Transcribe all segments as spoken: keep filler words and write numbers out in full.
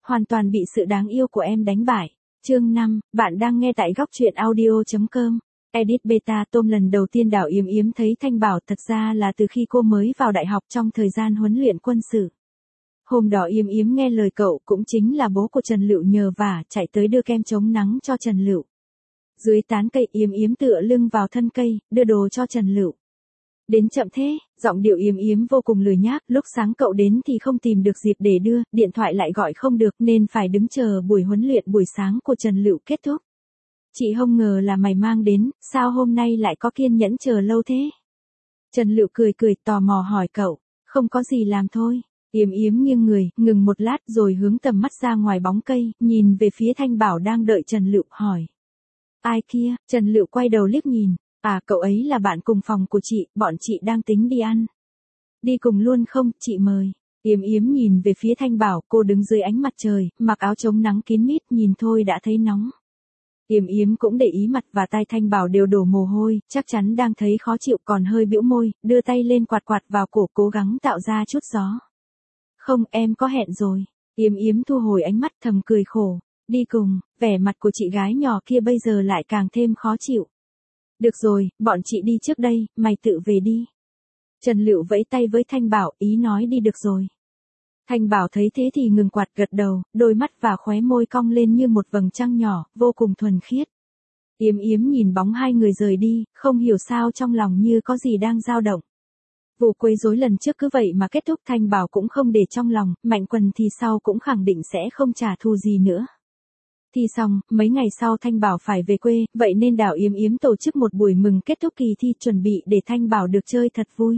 hoàn toàn bị sự đáng yêu của em đánh bại. Chương năm, bạn đang nghe tại góc truyện audio chấm com. Edit beta tôm lần đầu tiên Đào Yếm Yếm thấy Thanh Bảo thật ra là từ khi cô mới vào đại học trong thời gian huấn luyện quân sự. Hôm đó Yếm Yếm nghe lời cậu cũng chính là bố của Trần Lựu nhờ vả chạy tới đưa kem chống nắng cho Trần Lựu. Dưới tán cây Yếm Yếm tựa lưng vào thân cây, đưa đồ cho Trần Lựu. Đến chậm thế, giọng điệu Yếm Yếm vô cùng lười nhác, lúc sáng cậu đến thì không tìm được dịp để đưa, điện thoại lại gọi không được nên phải đứng chờ buổi huấn luyện buổi sáng của Trần Lựu kết thúc. Chị không ngờ là mày mang đến, sao hôm nay lại có kiên nhẫn chờ lâu thế? Trần Lựu cười cười tò mò hỏi cậu, không có gì làm thôi. Yếm Yếm nghiêng người, ngừng một lát rồi hướng tầm mắt ra ngoài bóng cây, nhìn về phía Thanh Bảo đang đợi Trần Lựu hỏi. Ai kia? Trần Lựu quay đầu liếc nhìn. À, cậu ấy là bạn cùng phòng của chị, bọn chị đang tính đi ăn. Đi cùng luôn không, chị mời. Yếm Yếm nhìn về phía Thanh Bảo, cô đứng dưới ánh mặt trời, mặc áo chống nắng kín mít, nhìn thôi đã thấy nóng. Yếm Yếm cũng để ý mặt và tai Thanh Bảo đều đổ mồ hôi, chắc chắn đang thấy khó chịu còn hơi bĩu môi, đưa tay lên quạt quạt vào cổ cố gắng tạo ra chút gió. Không, em có hẹn rồi. Yếm Yếm thu hồi ánh mắt thầm cười khổ. Đi cùng, vẻ mặt của chị gái nhỏ kia bây giờ lại càng thêm khó chịu. Được rồi, bọn chị đi trước đây, mày tự về đi. Trần Lựu vẫy tay với Thanh Bảo, ý nói đi được rồi. Thanh Bảo thấy thế thì ngừng quạt gật đầu, đôi mắt và khóe môi cong lên như một vầng trăng nhỏ, vô cùng thuần khiết. Yếm Yếm nhìn bóng hai người rời đi, không hiểu sao trong lòng như có gì đang dao động. Vụ quấy rối lần trước cứ vậy mà kết thúc, Thanh Bảo cũng không để trong lòng, Mạnh Quần thì sau cũng khẳng định sẽ không trả thù gì nữa. Thì xong, mấy ngày sau Thanh Bảo phải về quê, vậy nên Đào Yếm Yếm tổ chức một buổi mừng kết thúc kỳ thi chuẩn bị để Thanh Bảo được chơi thật vui.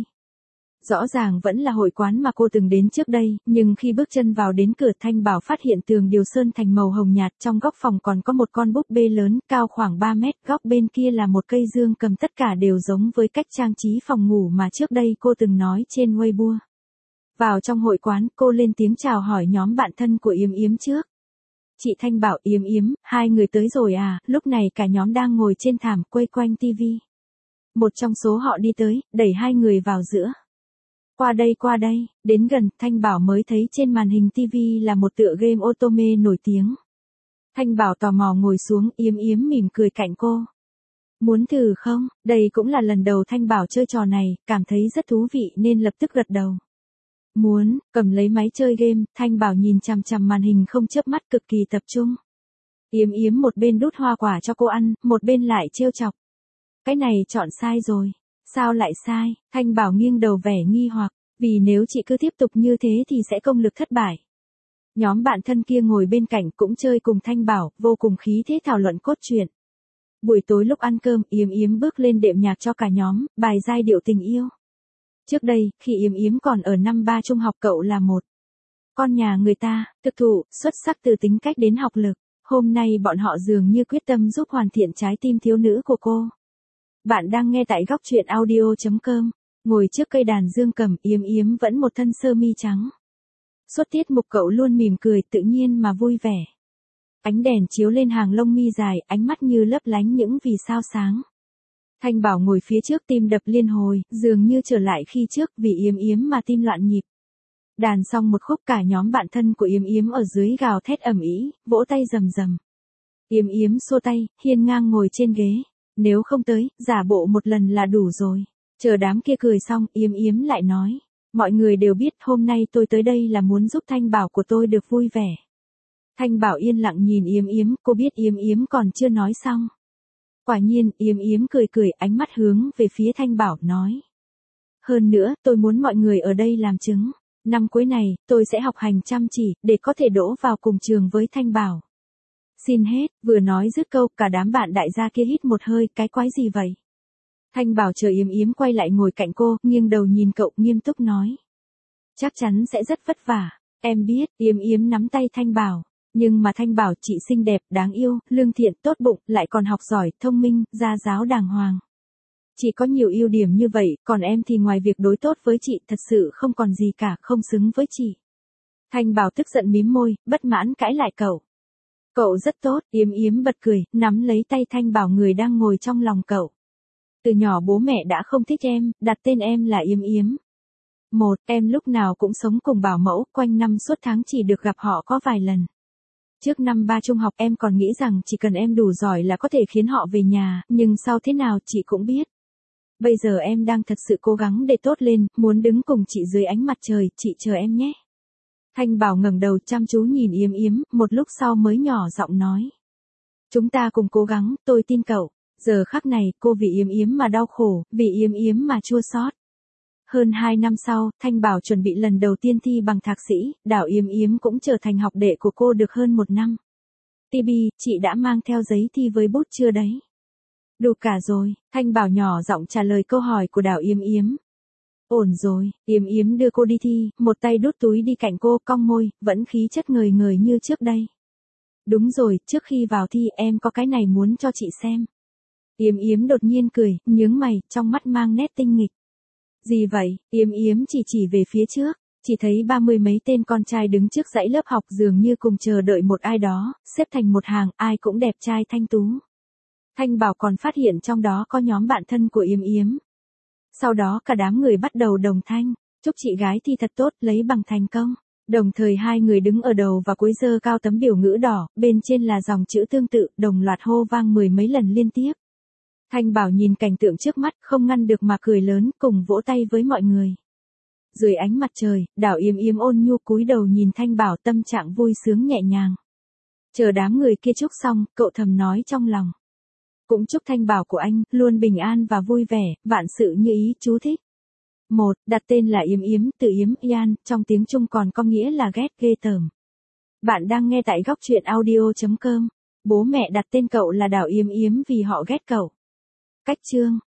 Rõ ràng vẫn là hội quán mà cô từng đến trước đây, nhưng khi bước chân vào đến cửa Thanh Bảo phát hiện tường điều sơn thành màu hồng nhạt, trong góc phòng còn có một con búp bê lớn, cao khoảng ba mét, góc bên kia là một cây dương cầm, tất cả đều giống với cách trang trí phòng ngủ mà trước đây cô từng nói trên Weibo. Vào trong hội quán, cô lên tiếng chào hỏi nhóm bạn thân của Yếm Yếm trước. Chị Thanh Bảo, Yếm Yếm, hai người tới rồi à? Lúc này cả nhóm đang ngồi trên thảm quay quanh tivi. Một trong số họ đi tới, đẩy hai người vào giữa. Qua đây qua đây, đến gần, Thanh Bảo mới thấy trên màn hình tivi là một tựa game otome nổi tiếng. Thanh Bảo tò mò ngồi xuống, Yếm Yếm mỉm cười cạnh cô. Muốn thử không? Đây cũng là lần đầu Thanh Bảo chơi trò này, cảm thấy rất thú vị nên lập tức gật đầu. Muốn, cầm lấy máy chơi game, Thanh Bảo nhìn chằm chằm màn hình không chớp mắt, cực kỳ tập trung. Yếm Yếm một bên đút hoa quả cho cô ăn, một bên lại trêu chọc. Cái này chọn sai rồi. Sao lại sai? Thanh Bảo nghiêng đầu vẻ nghi hoặc, vì nếu chị cứ tiếp tục như thế thì sẽ công lực thất bại. Nhóm bạn thân kia ngồi bên cạnh cũng chơi cùng Thanh Bảo, vô cùng khí thế thảo luận cốt truyện. Buổi tối lúc ăn cơm, Yếm Yếm bước lên đệm nhạc cho cả nhóm, bài giai điệu tình yêu. Trước đây, khi Yếm Yếm còn ở năm ba trung học, cậu là một con nhà người ta, thực thụ, xuất sắc từ tính cách đến học lực. Hôm nay bọn họ dường như quyết tâm giúp hoàn thiện trái tim thiếu nữ của cô. Bạn đang nghe tại góc truyện audio chấm com. Ngồi trước cây đàn dương cầm, Yếm Yếm vẫn một thân sơ mi trắng. Suốt tiết mục cậu luôn mỉm cười tự nhiên mà vui vẻ. Ánh đèn chiếu lên hàng lông mi dài, ánh mắt như lấp lánh những vì sao sáng. Thanh Bảo ngồi phía trước, tim đập liên hồi, dường như trở lại khi trước, vì Yếm Yếm mà tim loạn nhịp. Đàn xong một khúc, cả nhóm bạn thân của Yếm Yếm ở dưới gào thét ầm ĩ, vỗ tay rầm rầm. Yếm Yếm xua tay, hiên ngang ngồi trên ghế. Nếu không tới, giả bộ một lần là đủ rồi. Chờ đám kia cười xong, Yếm Yếm lại nói. Mọi người đều biết hôm nay tôi tới đây là muốn giúp Thanh Bảo của tôi được vui vẻ. Thanh Bảo yên lặng nhìn Yếm Yếm, cô biết Yếm Yếm còn chưa nói xong. Quả nhiên, Yếm Yếm cười cười, ánh mắt hướng về phía Thanh Bảo, nói. Hơn nữa, tôi muốn mọi người ở đây làm chứng. Năm cuối này, tôi sẽ học hành chăm chỉ, để có thể đỗ vào cùng trường với Thanh Bảo. Xin hết, vừa nói dứt câu, cả đám bạn đại gia kia hít một hơi, cái quái gì vậy? Thanh Bảo chờ Yếm Yếm quay lại ngồi cạnh cô, nghiêng đầu nhìn cậu, nghiêm túc nói. Chắc chắn sẽ rất vất vả. Em biết, Yếm Yếm nắm tay Thanh Bảo. Nhưng mà Thanh Bảo chị xinh đẹp, đáng yêu, lương thiện, tốt bụng, lại còn học giỏi, thông minh, gia giáo đàng hoàng. Chị có nhiều ưu điểm như vậy, còn em thì ngoài việc đối tốt với chị, thật sự không còn gì cả, không xứng với chị. Thanh Bảo tức giận mím môi, bất mãn cãi lại cậu. Cậu rất tốt, Yếm Yếm bật cười, nắm lấy tay Thanh Bảo, người đang ngồi trong lòng cậu. Từ nhỏ bố mẹ đã không thích em, đặt tên em là Yếm Yếm. Một, em lúc nào cũng sống cùng bảo mẫu, quanh năm suốt tháng chỉ được gặp họ có vài lần. Trước năm ba trung học em còn nghĩ rằng chỉ cần em đủ giỏi là có thể khiến họ về nhà, nhưng sau thế nào chị cũng biết. Bây giờ em đang thật sự cố gắng để tốt lên, muốn đứng cùng chị dưới ánh mặt trời, chị chờ em nhé. Thanh Bảo ngẩng đầu chăm chú nhìn Yếm Yếm, một lúc sau mới nhỏ giọng nói. Chúng ta cùng cố gắng, tôi tin cậu. Giờ khắc này, cô vì Yếm Yếm mà đau khổ, vì Yếm Yếm mà chua xót. Hơn hai năm sau, Thanh Bảo chuẩn bị lần đầu tiên thi bằng thạc sĩ, Đào Yếm Yếm cũng trở thành học đệ của cô được hơn một năm. Tibi, chị đã mang theo giấy thi với bút chưa đấy? Đủ cả rồi, Thanh Bảo nhỏ giọng trả lời câu hỏi của Đào Yếm Yếm. Ổn rồi, Yếm Yếm đưa cô đi thi, một tay đút túi đi cạnh cô, cong môi, vẫn khí chất ngời ngời như trước đây. Đúng rồi, trước khi vào thi em có cái này muốn cho chị xem. Yếm Yếm đột nhiên cười, nhướng mày, trong mắt mang nét tinh nghịch. Gì vậy? Yếm Yếm chỉ chỉ về phía trước, chỉ thấy ba mươi mấy tên con trai đứng trước dãy lớp học dường như cùng chờ đợi một ai đó, xếp thành một hàng, ai cũng đẹp trai thanh tú. Thanh Bảo còn phát hiện trong đó có nhóm bạn thân của Yếm Yếm. Sau đó cả đám người bắt đầu đồng thanh, chúc chị gái thi thật tốt, lấy bằng thành công. Đồng thời hai người đứng ở đầu và cuối giơ cao tấm biểu ngữ đỏ, bên trên là dòng chữ tương tự, đồng loạt hô vang mười mấy lần liên tiếp. Thanh Bảo nhìn cảnh tượng trước mắt, không ngăn được mà cười lớn, cùng vỗ tay với mọi người. Dưới ánh mặt trời, Đào Yếm Yếm ôn nhu cúi đầu nhìn Thanh Bảo, tâm trạng vui sướng nhẹ nhàng. Chờ đám người kia chúc xong, cậu thầm nói trong lòng. Cũng chúc Thanh Bảo của anh luôn bình an và vui vẻ, vạn sự như ý, chú thích. Một, đặt tên là Yếm Yếm, từ Yếm Yan, trong tiếng Trung còn có nghĩa là ghét ghê tởm. Bạn đang nghe tại góc truyện audio chấm com. Bố mẹ đặt tên cậu là Đào Yếm Yếm vì họ ghét cậu. Cách chương